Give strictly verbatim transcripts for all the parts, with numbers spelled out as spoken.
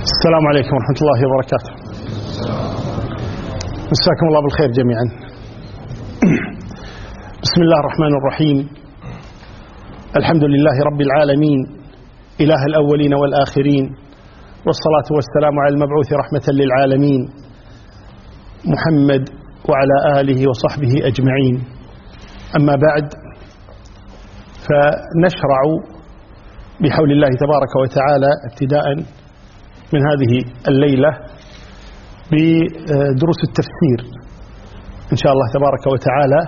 السلام عليكم ورحمة الله وبركاته. مساكم الله بالخير جميعا. بسم الله الرحمن الرحيم. الحمد لله رب العالمين، إله الأولين والآخرين، والصلاة والسلام على المبعوث رحمة للعالمين محمد وعلى آله وصحبه أجمعين. أما بعد، فنشرع بحول الله تبارك وتعالى ابتداء من هذه الليلة بدروس التفسير إن شاء الله تبارك وتعالى.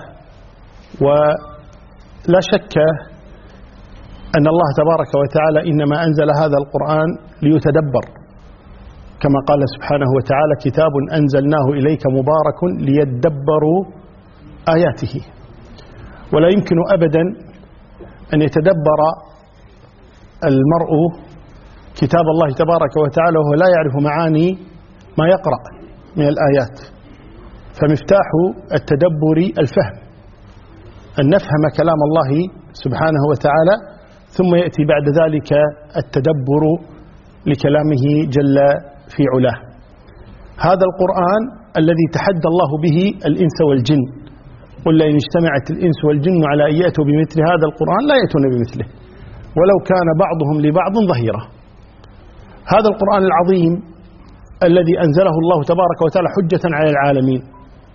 ولا شك أن الله تبارك وتعالى إنما أنزل هذا القرآن ليتدبر، كما قال سبحانه وتعالى: كتاب أنزلناه إليك مبارك ليدبروا آياته. ولا يمكن أبدا أن يتدبر المرء كتاب الله تبارك وتعالى وهو لا يعرف معاني ما يقرأ من الآيات. فمفتاح التدبر الفهم، أن نفهم كلام الله سبحانه وتعالى، ثم يأتي بعد ذلك التدبر لكلامه جل في علاه. هذا القرآن الذي تحدى الله به الإنس والجن، قل لئن اجتمعت الإنس والجن على أن يأتوا بمثل هذا القرآن لا يأتون بمثله ولو كان بعضهم لبعض ظهيرا. هذا القرآن العظيم الذي أنزله الله تبارك وتعالى حجة على العالمين،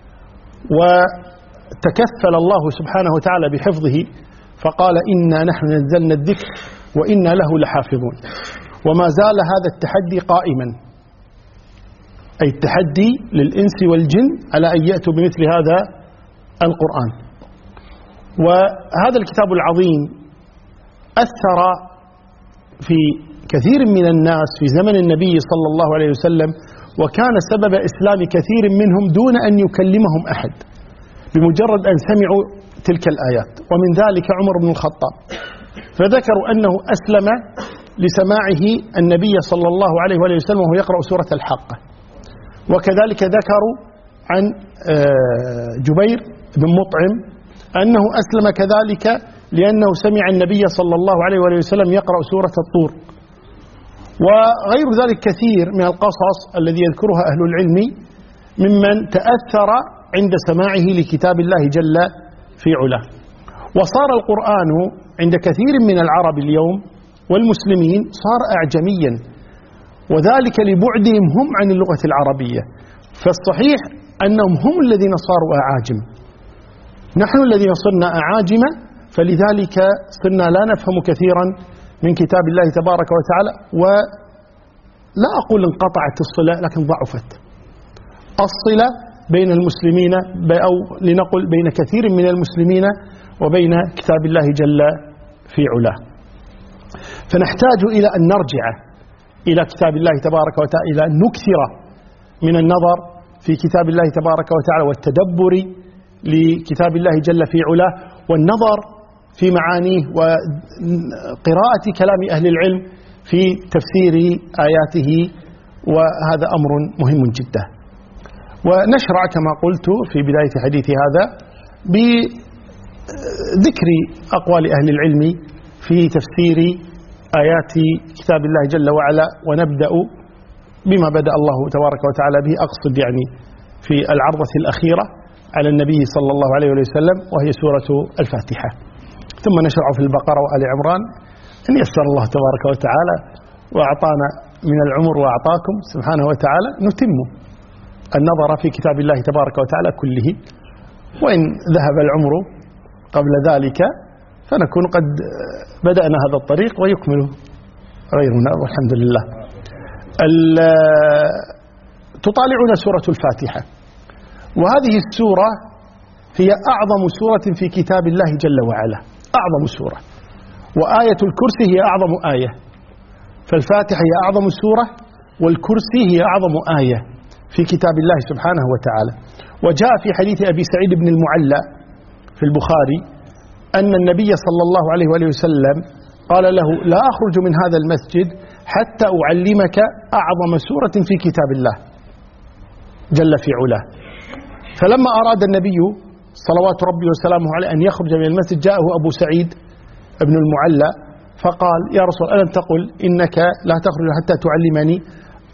وتكفل الله سبحانه وتعالى بحفظه، فقال: إنا نحن نزلنا الذكر وإنا له لحافظون. وما زال هذا التحدي قائما، أي التحدي للإنس والجن على أن يأتوا بمثل هذا القرآن. وهذا الكتاب العظيم أثر في كثير من الناس في زمن النبي صلى الله عليه وسلم، وكان سبب إسلام كثير منهم دون أن يكلمهم أحد، بمجرد أن سمعوا تلك الآيات. ومن ذلك عمر بن الخطاب، فذكروا أنه أسلم لسماعه النبي صلى الله عليه وسلم وهو يقرأ سورة الحاقة. وكذلك ذكروا عن جبير بن مطعم أنه أسلم كذلك لأنه سمع النبي صلى الله عليه وسلم يقرأ سورة الطور. وغير ذلك كثير من القصص الذي يذكرها أهل العلم ممن تأثر عند سماعه لكتاب الله جل في علاه. وصار القرآن عند كثير من العرب اليوم والمسلمين صار أعجميا، وذلك لبعدهم هم عن اللغة العربية. فالصحيح أنهم هم الذين صاروا أعاجم، نحن الذين صرنا أعاجم، فلذلك صرنا لا نفهم كثيرا من كتاب الله تبارك وتعالى. ولا أقول انقطعت الصلة، لكن ضعفت الصلة بين المسلمين، أو لنقل بين كثير من المسلمين وبين كتاب الله جل في علاه. فنحتاج إلى أن نرجع إلى كتاب الله تبارك وتعالى، إلى أن نكثر من النظر في كتاب الله تبارك وتعالى والتدبر لكتاب الله جل في علاه، والنظر في معانيه وقراءة كلام أهل العلم في تفسير آياته. وهذا أمر مهم جدا. ونشرع كما قلت في بداية حديثي هذا بذكر أقوال أهل العلم في تفسير آيات كتاب الله جل وعلا. ونبدأ بما بدأ الله تبارك وتعالى به، أقصد يعني في العرضة الأخيرة على النبي صلى الله عليه وسلم، وهي سورة الفاتحة. ثم نشرع في البقرة وآل عمران، إن يسر الله تبارك وتعالى وأعطانا من العمر وأعطاكم سبحانه وتعالى، نتم النظر في كتاب الله تبارك وتعالى كله. وإن ذهب العمر قبل ذلك فنكون قد بدأنا هذا الطريق ويكمل غيرنا، والحمد لله. تطالعون سورة الفاتحة، وهذه السورة هي أعظم سورة في كتاب الله جل وعلا، أعظم سورة. وآية الكرسي هي أعظم آية، فالفاتحة هي أعظم سورة، والكرسي هي أعظم آية في كتاب الله سبحانه وتعالى. وجاء في حديث أبي سعيد بن المعلى في البخاري أن النبي صلى الله عليه وآله وسلم قال له: لا أخرج من هذا المسجد حتى أعلمك أعظم سورة في كتاب الله جل في علاه. فلما أراد النبي صلوات ربي وسلامه عليه أن يخرج من المسجد، جاءه أبو سعيد بن المعلى فقال: يا رسول الله، ألم تقل إنك لا تخرج حتى تعلمني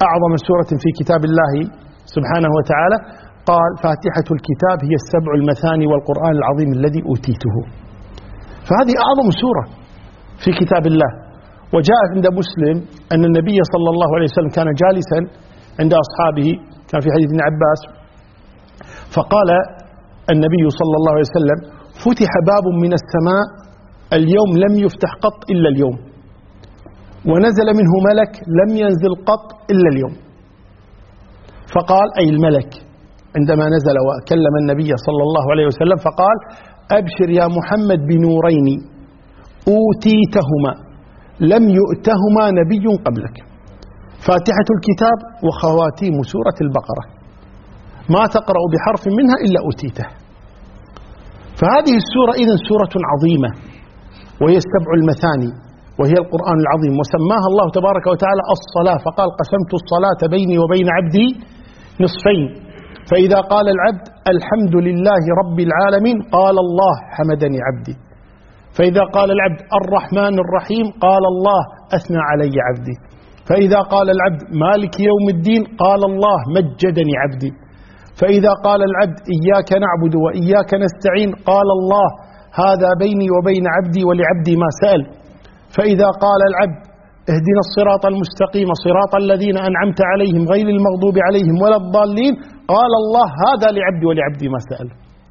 أعظم سورة في كتاب الله سبحانه وتعالى، قال فاتحة الكتاب هي السبع المثاني والقرآن العظيم الذي أوتيته. فهذه أعظم سورة في كتاب الله. وجاء عند مسلم أن النبي صلى الله عليه وسلم كان جالسا عند أصحابه، كان في حديث ابن عباس، فقال النبي صلى الله عليه وسلم فتح باب من السماء اليوم لم يفتح قط إلا اليوم، ونزل منه ملك لم ينزل قط إلا اليوم. فقال أي الملك عندما نزل وكلم النبي صلى الله عليه وسلم فقال أبشر يا محمد بنورين أوتيتهما لم يؤتهما نبي قبلك، فاتحة الكتاب وخواتيم سورة البقرة، ما تقرأ بحرف منها إلا أوتيته. فهذه السورة إذن سورة عظيمة، وهي السبع المثاني، وهي القرآن العظيم، وسماها الله تبارك وتعالى الصلاة، فقال قسمت الصلاة بيني وبين عبدي نصفين، فإذا قال العبد الحمد لله رب العالمين قال الله حمدني عبدي، فإذا قال العبد الرحمن الرحيم قال الله أثنى علي عبدي، فإذا قال العبد مالك يوم الدين قال الله مجدني عبدي، فإذا قال العبد إياك نعبد وإياك نستعين قال الله هذا بيني وبين عبدي ولعبدي ما سأل، فإذا قال العبد اهدنا الصراط المستقيم صراط الذين أنعمت عليهم غير المغضوب عليهم ولا الضالين قال الله هذا لعبدي ولعبدي ما سأل.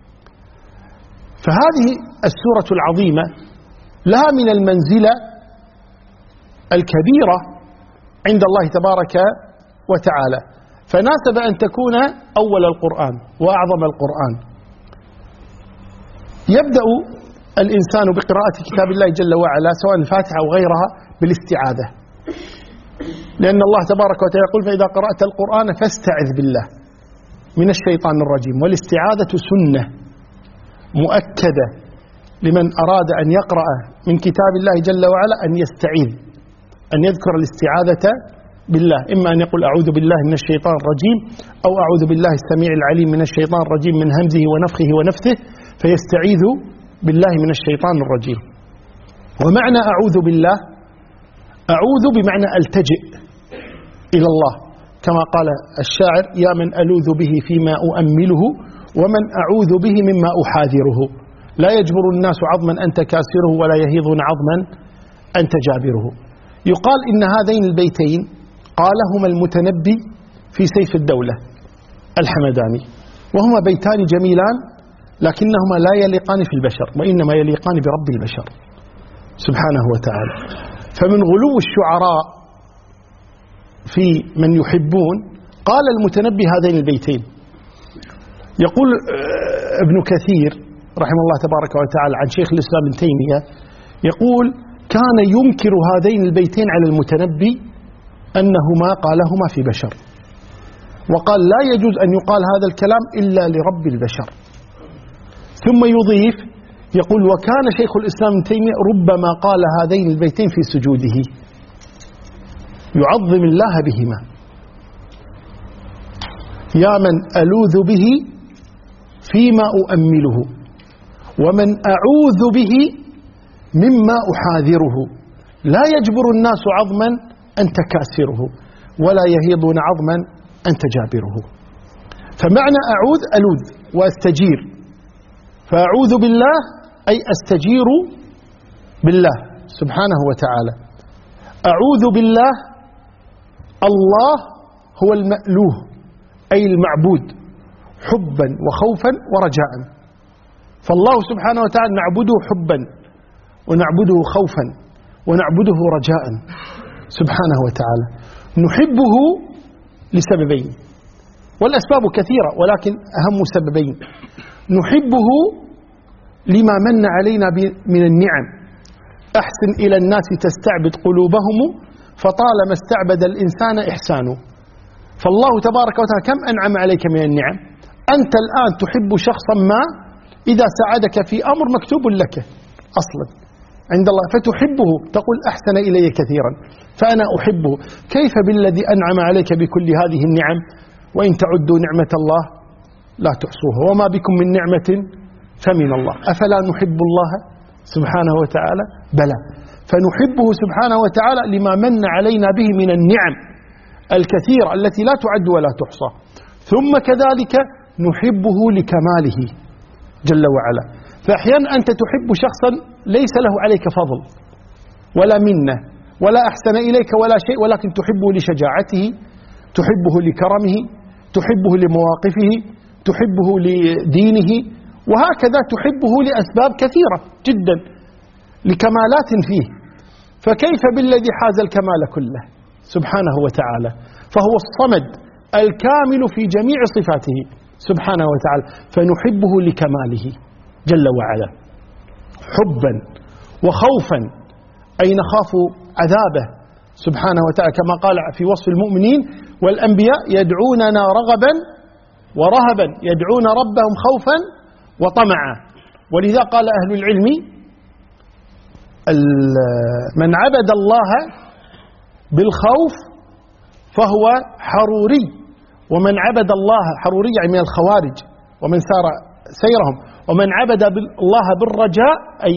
فهذه السورة العظيمة لها من المنزلة الكبيرة عند الله تبارك وتعالى، فناسب أن تكون أول القرآن وأعظم القرآن. يبدأ الإنسان بقراءة كتاب الله جل وعلا سواء الفاتحة أو غيرها بالاستعاذة، لأن الله تبارك وتعالى يقول فإذا قرأت القرآن فاستعذ بالله من الشيطان الرجيم، والاستعاذة سنة مؤكدة لمن أراد أن يقرأ من كتاب الله جل وعلا أن يستعيذ، أن يذكر الاستعاذة بالله، إما أن يقول أعوذ بالله من الشيطان الرجيم، أو أعوذ بالله السميع العليم من الشيطان الرجيم من همزه ونفخه ونفثه، فيستعيذ بالله من الشيطان الرجيم. ومعنى أعوذ بالله أعوذ بمعنى ألتجئ إلى الله، كما قال الشاعر يا من ألوذ به فيما أؤمله ومن أعوذ به مما أحاذره، لا يجبر الناس عظما أنت كاسره ولا يهيضون عظما أنت جابره. يقال إن هذين البيتين قالهما المتنبي في سيف الدولة الحمداني، وهما بيتان جميلان لكنهما لا يليقان في البشر، وإنما يليقان برب البشر سبحانه وتعالى. فمن غلو الشعراء في من يحبون قال المتنبي هذين البيتين. يقول ابن كثير رحمه الله تبارك وتعالى عن شيخ الإسلام ابن تيمية، يقول كان ينكر هذين البيتين على المتنبي أنهما قالهما في بشر، وقال لا يجوز أن يقال هذا الكلام إلا لرب البشر. ثم يضيف يقول وكان شيخ الإسلام ابن تيمية ربما قال هذين البيتين في سجوده يعظم الله بهما، يا من ألوذ به فيما أؤمله ومن أعوذ به مما أحاذره، لا يجبر الناس عظما أنت كاسره ولا يهيضون عظما أنت جابره. فمعنى أعوذ ألوذ وأستجير، فأعوذ بالله أي أستجير بالله سبحانه وتعالى. أعوذ بالله الله هو المألوه أي المعبود حبا وخوفا ورجاء، فالله سبحانه وتعالى نعبده حبا ونعبده خوفا ونعبده رجاء سبحانه وتعالى. نحبه لسببين، والأسباب كثيرة ولكن أهم سببين. نحبه لما من علينا من النعم، أحسن إلى الناس تستعبد قلوبهم فطالما استعبد الإنسان إحسانه. فالله تبارك وتعالى كم أنعم عليك من النعم، أنت الآن تحب شخصا ما إذا ساعدك في أمر مكتوب لك أصلا عند الله فتحبه، تقول أحسن إلي كثيرا فأنا أحبه. كيف بالذي أنعم عليك بكل هذه النعم وإن تعدوا نعمة الله لا تحصوها وما بكم من نعمة فمن الله. أفلا نحب الله سبحانه وتعالى؟ بلى، فنحبه سبحانه وتعالى لما من علينا به من النعم الكثيرة التي لا تعد ولا تحصى. ثم كذلك نحبه لكماله جل وعلا. فأحيانا أنت تحب شخصا ليس له عليك فضل ولا منة ولا أحسن إليك ولا شيء، ولكن تحبه لشجاعته، تحبه لكرمه، تحبه لمواقفه، تحبه لدينه، وهكذا تحبه لأسباب كثيرة جدا، لكمالات فيه. فكيف بالذي حاز الكمال كله سبحانه وتعالى؟ فهو الصمد الكامل في جميع صفاته سبحانه وتعالى، فنحبه لكماله جل وعلا حبا وخوفا، أي نخاف عذابه سبحانه وتعالى، كما قال في وصف المؤمنين والأنبياء: يدعوننا رغبا ورهبا، يدعون ربهم خوفا وطمعا. ولذا قال أهل العلم: من عبد الله بالخوف فهو حروري، ومن عبد الله حروري يعني من الخوارج ومن سار سيرهم، ومن عبد الله بالرجاء أي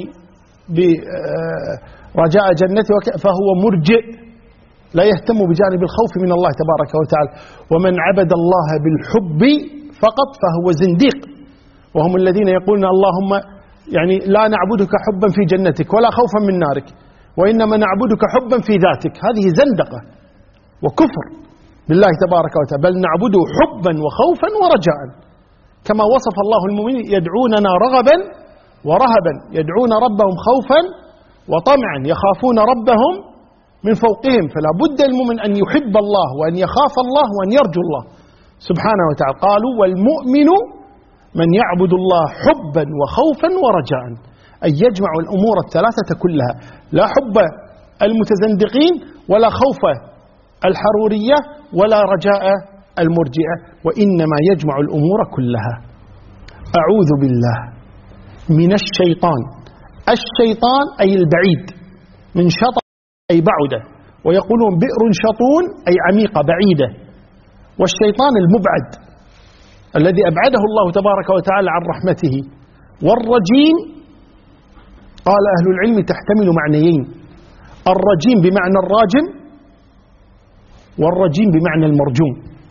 برجاء جنته فهو مرجئ لا يهتم بجانب الخوف من الله تبارك وتعالى. ومن عبد الله بالحب فقط فهو زنديق، وهم الذين يقولون: اللهم يعني لا نعبدك حبا في جنتك ولا خوفا من نارك، وإنما نعبدك حبا في ذاتك. هذه زندقة وكفر بالله تبارك وتعالى، بل نعبده حبا وخوفا ورجاء، كما وصف الله المؤمنين: يدعوننا رغبا ورهبا، يدعون ربهم خوفا وطمعا، يخافون ربهم من فوقهم. فلا بد المؤمن أن يحب الله وأن يخاف الله وأن يرجو الله سبحانه وتعالى. قالوا: والمؤمن من يعبد الله حبا وخوفا ورجاء، أي يجمع الأمور الثلاثة كلها، لا حب المتزندقين ولا خوف الحرورية ولا رجاء المرجئة، وإنما يجمع الأمور كلها. أعوذ بالله من الشيطان. الشيطان أي البعيد، من شطط أي بعدة، ويقولون بئر شطون أي عميقة بعيدة، والشيطان المبعد الذي أبعده الله تبارك وتعالى عن رحمته. والرجيم قال أهل العلم تحتمل معنيين: الرجيم بمعنى الراجم، والرجيم بمعنى المرجوم،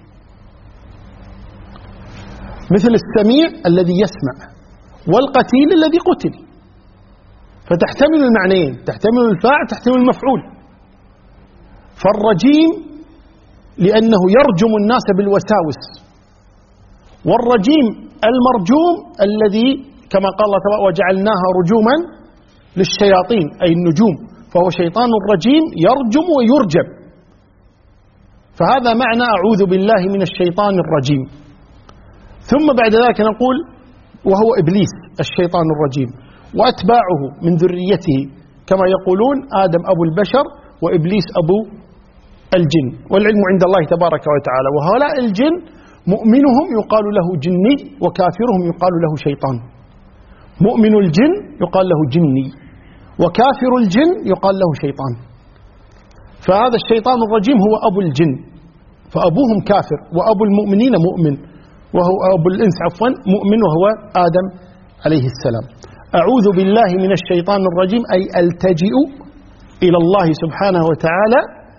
مثل السميع الذي يسمع والقتيل الذي قتل، فتحتمل المعنيين، تحتمل الفاعل تحتمل المفعول. فالرجيم لأنه يرجم الناس بالوساوس، والرجيم المرجوم الذي كما قال الله تعالى: وجعلناها رجوما للشياطين أي النجوم، فهو شيطان رجيم يرجم ويرجم. فهذا معنى أعوذ بالله من الشيطان الرجيم. ثم بعد ذلك نقول: وهو إبليس الشيطان الرجيم، وأتباعه من ذريته، كما يقولون آدم أبو البشر وإبليس أبو الجن، والعلم عند الله تبارك وتعالى. وهؤلاء الجن مؤمنهم يقال له جني، وكافرهم يقال له شيطان. مؤمن الجن يقال له جني، وكافر الجن يقال له شيطان. فهذا الشيطان الرجيم هو أبو الجن، فأبوهم كافر، وأبو المؤمنين مؤمن، وهو أبو الإنس عفوا مؤمن، وهو آدم عليه السلام. أعوذ بالله من الشيطان الرجيم أي ألتجئ إلى الله سبحانه وتعالى،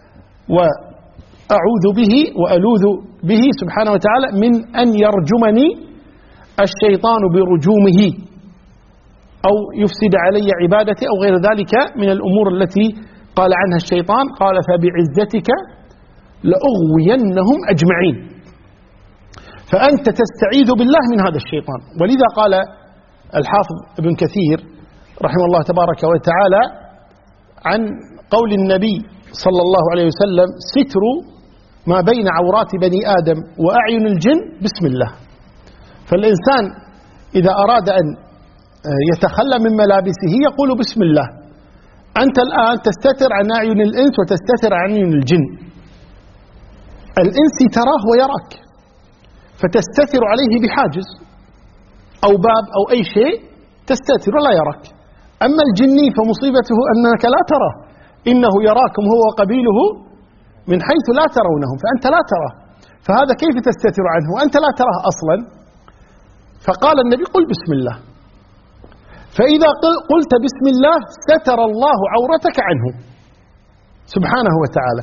وأعوذ به وألوذ به سبحانه وتعالى من أن يرجمني الشيطان برجومه، أو يفسد علي عبادتي، أو غير ذلك من الأمور التي قال عنها الشيطان. قال: فبعزتك لأغوينهم أجمعين. فأنت تستعيذ بالله من هذا الشيطان. ولذا قال الحافظ ابن كثير رحمه الله تبارك وتعالى عن قول النبي صلى الله عليه وسلم: ستر ما بين عورات بني آدم وأعين الجن بسم الله. فالإنسان إذا أراد أن يتخلى من ملابسه يقول بسم الله. أنت الآن تستتر عن أعين الإنس وتستتر عن أعين الجن. الإنس تراه ويراك، فتستتر عليه بحاجز أو باب أو أي شيء تستتر ولا يراك. أما الجني فمصيبته أنك لا تراه، إنه يراكم هو وقبيله من حيث لا ترونهم، فأنت لا تراه، فهذا كيف تستتر عنه وأنت لا تراه أصلا؟ فقال النبي: قل بسم الله. فإذا قلت بسم الله ستر الله عورتك عنه سبحانه وتعالى.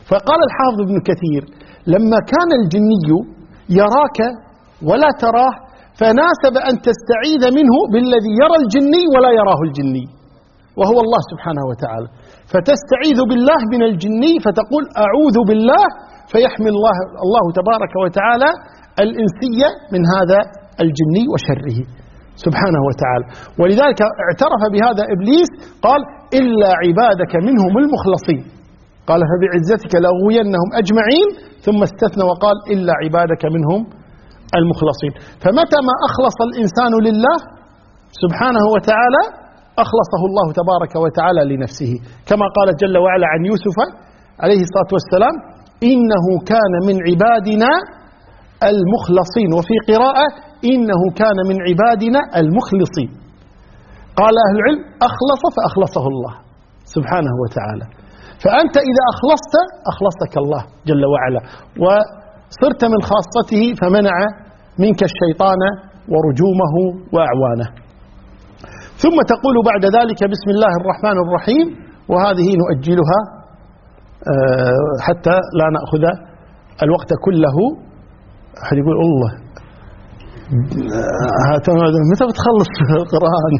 فقال الحافظ ابن كثير: لما كان الجني يراك ولا تراه فناسب أن تستعيذ منه بالذي يرى الجني ولا يراه الجني، وهو الله سبحانه وتعالى، فتستعيذ بالله من الجني فتقول أعوذ بالله، فيحمي الله, الله تبارك وتعالى الإنسية من هذا الجني وشره سبحانه وتعالى. ولذلك اعترف بهذا إبليس، قال: إلا عبادك منهم المخلصين، قال: فبعزتك لأغوينهم أجمعين، ثم استثنى وقال: إلا عبادك منهم المخلصين. فمتى ما أخلص الإنسان لله سبحانه وتعالى أخلصه الله تبارك وتعالى لنفسه، كما قال جل وعلا عن يوسف عليه الصلاة والسلام: إنه كان من عبادنا المخلصين، وفي قراءة: إنه كان من عبادنا المخلصين. قال أهل العلم: أخلص فأخلصه الله سبحانه وتعالى. فأنت إذا أخلصت أخلصك الله جل وعلا، وصرت من خاصته، فمنع منك الشيطان ورجومه وأعوانه. ثم تقول بعد ذلك: بسم الله الرحمن الرحيم، وهذه نؤجلها حتى لا نأخذ الوقت كله. أحد يقول: الله متى بتخلص القرآن؟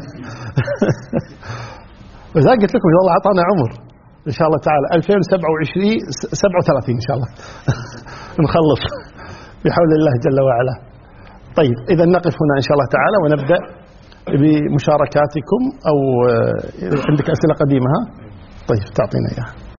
وإذا قلت لكم الله أعطانا عمر إن شاء الله تعالى ألفين وسبعة وعشرين سبعة وثلاثين إن شاء الله نخلص بحول الله جل وعلا. طيب، إذا نقف هنا إن شاء الله تعالى ونبدأ بمشاركاتكم، أو عندك أسئلة قديمة؟ ها؟ طيب، تعطينا إياها.